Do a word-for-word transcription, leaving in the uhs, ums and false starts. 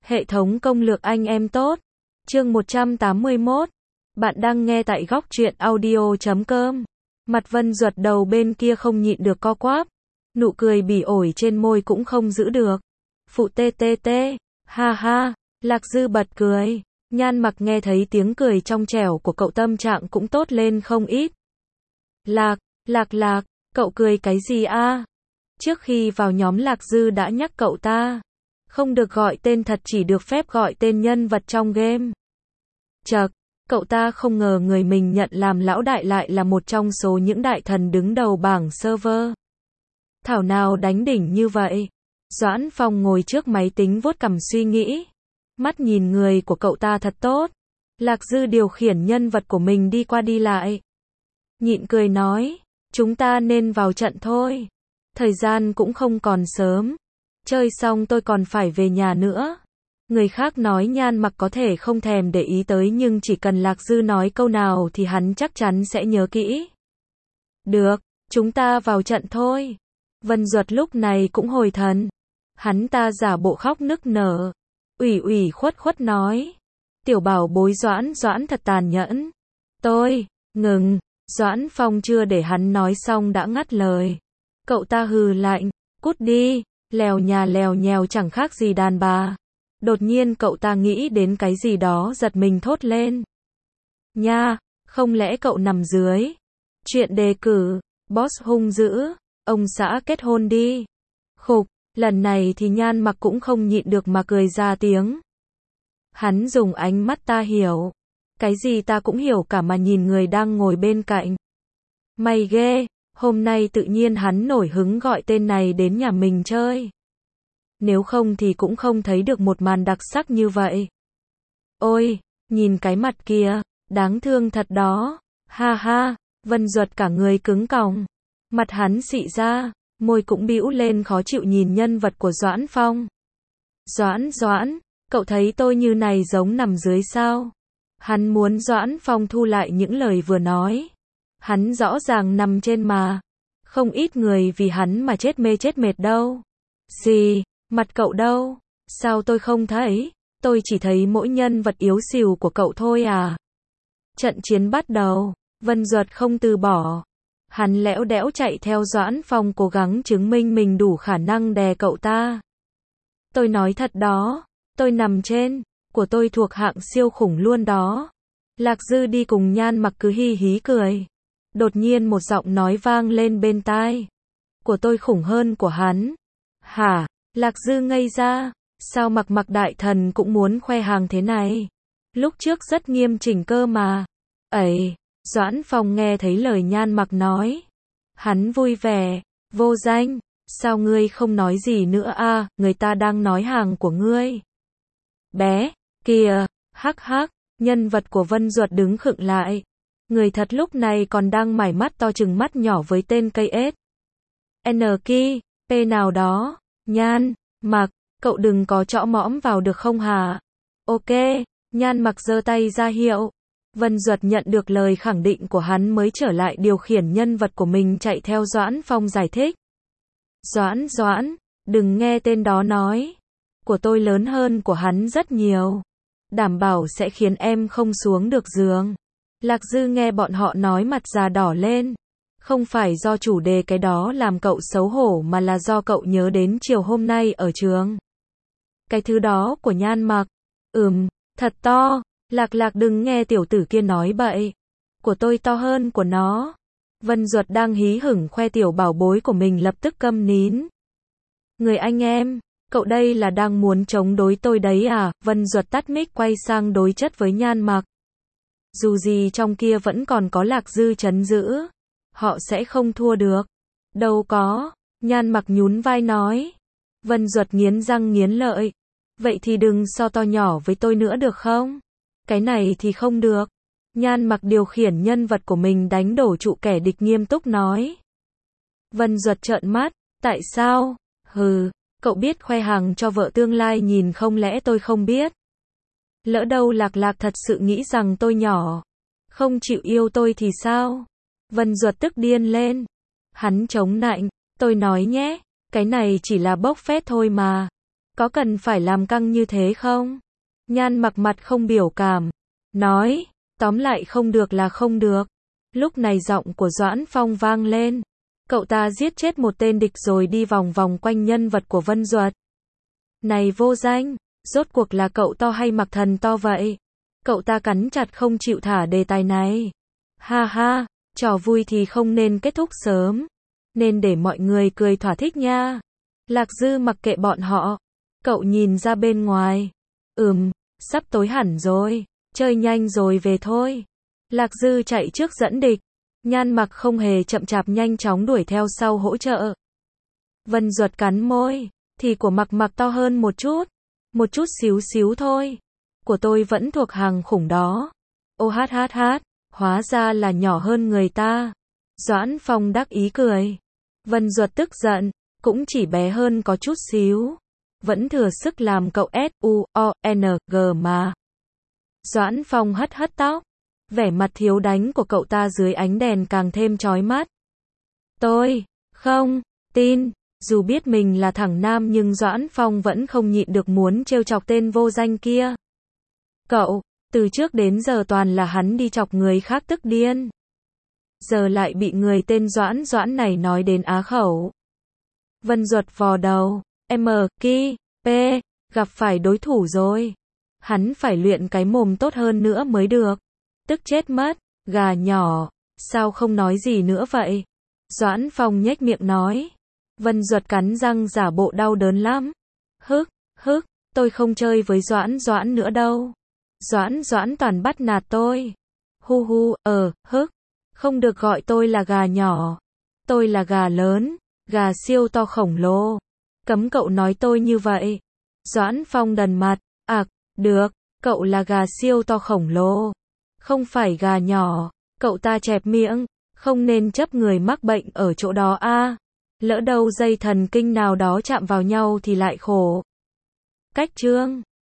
Hệ thống công lược anh em tốt. Chương một trăm tám mươi mốt. Bạn đang nghe tại góc truyện audio chấm com. Mặt Vân Duật đầu bên kia không nhịn được co quắp. Nụ cười bỉ ổi trên môi cũng không giữ được. Phụ tê tê tê. Ha ha. Lạc Dư bật cười. Nhan Mặc nghe thấy tiếng cười trong trẻo của cậu tâm trạng cũng tốt lên không ít. Lạc, lạc lạc, cậu cười cái gì a? Trước khi vào nhóm Lạc Dư đã nhắc cậu ta. Không được gọi tên thật, chỉ được phép gọi tên nhân vật trong game. Chậc, cậu ta không ngờ người mình nhận làm lão đại lại là một trong số những đại thần đứng đầu bảng server. Thảo nào đánh đỉnh như vậy. Doãn Phong ngồi trước máy tính vuốt cằm suy nghĩ. Mắt nhìn người của cậu ta thật tốt. Lạc Dư điều khiển nhân vật của mình đi qua đi lại. Nhịn cười nói, chúng ta nên vào trận thôi. Thời gian cũng không còn sớm. Chơi xong tôi còn phải về nhà nữa. Người khác nói Nhan Mặc có thể không thèm để ý tới, nhưng chỉ cần Lạc Dư nói câu nào thì hắn chắc chắn sẽ nhớ kỹ. Được, chúng ta vào trận thôi. Vân Duật lúc này cũng hồi thần. Hắn ta giả bộ khóc nức nở. Ủy ủy khuất khuất nói. Tiểu bảo bối Doãn Doãn thật tàn nhẫn. Tôi, ngừng. Doãn Phong chưa để hắn nói xong đã ngắt lời. Cậu ta hừ lạnh. Cút đi. Lèo nhà lèo nhèo chẳng khác gì đàn bà. Đột nhiên cậu ta nghĩ đến cái gì đó, giật mình thốt lên. Nha, không lẽ cậu nằm dưới? Chuyện đề cử, boss hung dữ, ông xã kết hôn đi. Khục, lần này thì Nhan Mặc cũng không nhịn được mà cười ra tiếng. Hắn dùng ánh mắt ta hiểu. Cái gì ta cũng hiểu cả mà nhìn người đang ngồi bên cạnh. Mày ghê. Hôm nay tự nhiên hắn nổi hứng gọi tên này đến nhà mình chơi. Nếu không thì cũng không thấy được một màn đặc sắc như vậy. Ôi, nhìn cái mặt kia, đáng thương thật đó. Ha ha, Vân Duật cả người cứng còng. Mặt hắn xị ra, môi cũng bĩu lên khó chịu nhìn nhân vật của Doãn Phong. Doãn Doãn, cậu thấy tôi như này giống nằm dưới sao? Hắn muốn Doãn Phong thu lại những lời vừa nói. Hắn rõ ràng nằm trên mà. Không ít người vì hắn mà chết mê chết mệt đâu. Gì? Mặt cậu đâu? Sao tôi không thấy? Tôi chỉ thấy mỗi nhân vật yếu xìu của cậu thôi à. Trận chiến bắt đầu. Vân Duật không từ bỏ. Hắn lẽo đẽo chạy theo Doãn Phong cố gắng chứng minh mình đủ khả năng đè cậu ta. Tôi nói thật đó. Tôi nằm trên. Của tôi thuộc hạng siêu khủng luôn đó. Lạc Dư đi cùng Nhan Mặc cứ hi hí cười. Đột nhiên một giọng nói vang lên bên tai. Của tôi khủng hơn của hắn. Hả? Lạc Dư ngây ra. Sao Mặc Mặc đại thần cũng muốn khoe hàng thế này? Lúc trước rất nghiêm chỉnh cơ mà. Ấy, Doãn Phong nghe thấy lời Nhan Mặc nói. Hắn vui vẻ. Vô danh. Sao ngươi không nói gì nữa à? Người ta đang nói hàng của ngươi. Bé. Kìa. Hắc hắc. Nhân vật của Vân Duật đứng khựng lại. Người thật lúc này còn đang mải mắt to chừng mắt nhỏ với tên cây ếch. N ki, P nào đó. Nhan Mặc, cậu đừng có chõ mõm vào được không hả? Ok, Nhan Mặc giơ tay ra hiệu. Vân Duật nhận được lời khẳng định của hắn mới trở lại điều khiển nhân vật của mình chạy theo Doãn Phong giải thích. Doãn Doãn, đừng nghe tên đó nói. Của tôi lớn hơn của hắn rất nhiều. Đảm bảo sẽ khiến em không xuống được giường. Lạc Dư nghe bọn họ nói mặt già đỏ lên. Không phải do chủ đề cái đó làm cậu xấu hổ mà là do cậu nhớ đến chiều hôm nay ở trường. Cái thứ đó của Nhan Mặc. Ừm, thật to. Lạc lạc đừng nghe tiểu tử kia nói bậy. Của tôi to hơn của nó. Vân Duật đang hí hửng khoe tiểu bảo bối của mình lập tức câm nín. Người anh em, cậu đây là đang muốn chống đối tôi đấy à? Vân Duật tắt mic quay sang đối chất với Nhan Mặc. Dù gì trong kia vẫn còn có Lạc Dư trấn giữ. Họ sẽ không thua được. Đâu có. Nhan Mặc nhún vai nói. Vân Duật nghiến răng nghiến lợi. Vậy thì đừng so to nhỏ với tôi nữa được không? Cái này thì không được. Nhan Mặc điều khiển nhân vật của mình đánh đổ trụ kẻ địch nghiêm túc nói. Vân Duật trợn mắt. Tại sao? Hừ, cậu biết khoe hàng cho vợ tương lai nhìn không lẽ tôi không biết? Lỡ đâu Lạc Lạc thật sự nghĩ rằng tôi nhỏ. Không chịu yêu tôi thì sao? Vân Duật tức điên lên. Hắn chống nạnh. Tôi nói nhé. Cái này chỉ là bốc phét thôi mà. Có cần phải làm căng như thế không? Nhan Mặc mặt không biểu cảm. Nói, tóm lại không được là không được. Lúc này giọng của Doãn Phong vang lên. Cậu ta giết chết một tên địch rồi đi vòng vòng quanh nhân vật của Vân Duật. Này vô danh, rốt cuộc là cậu to hay Mặc Thần to vậy? Cậu ta cắn chặt không chịu thả đề tài này. Ha ha, trò vui thì không nên kết thúc sớm. Nên để mọi người cười thỏa thích nha. Lạc Dư mặc kệ bọn họ. Cậu nhìn ra bên ngoài. Ừm, sắp tối hẳn rồi. Chơi nhanh rồi về thôi. Lạc Dư chạy trước dẫn địch. Nhan Mặc không hề chậm chạp nhanh chóng đuổi theo sau hỗ trợ. Vân Duật cắn môi. Thì của Mặc Mặc to hơn một chút. Một chút xíu xíu thôi. Của tôi vẫn thuộc hàng khủng đó. Ô hát hát hát. Hóa ra là nhỏ hơn người ta. Doãn Phong đắc ý cười. Vân Duật tức giận. Cũng chỉ bé hơn có chút xíu. Vẫn thừa sức làm cậu S U O N G mà. Doãn Phong hất hất tóc. Vẻ mặt thiếu đánh của cậu ta dưới ánh đèn càng thêm chói mắt. Tôi không tin. Dù biết mình là thằng nam nhưng Doãn Phong vẫn không nhịn được muốn trêu chọc tên vô danh kia. Cậu, từ trước đến giờ toàn là hắn đi chọc người khác tức điên. Giờ lại bị người tên Doãn Doãn này nói đến á khẩu. Vân Duật vò đầu. M, Ki, P, gặp phải đối thủ rồi. Hắn phải luyện cái mồm tốt hơn nữa mới được. Tức chết mất, gà nhỏ, sao không nói gì nữa vậy? Doãn Phong nhếch miệng nói. Vân Duật cắn răng giả bộ đau đớn lắm. Hức, hức, tôi không chơi với Doãn Doãn nữa đâu. Doãn Doãn toàn bắt nạt tôi. Hu hu, ờ, hức, không được gọi tôi là gà nhỏ. Tôi là gà lớn, gà siêu to khổng lồ. Cấm cậu nói tôi như vậy. Doãn Phong đần mặt. Ặc, được, cậu là gà siêu to khổng lồ. Không phải gà nhỏ. Cậu ta chẹp miệng. Không nên chấp người mắc bệnh ở chỗ đó a. Lỡ đâu dây thần kinh nào đó chạm vào nhau thì lại khổ. Cách chương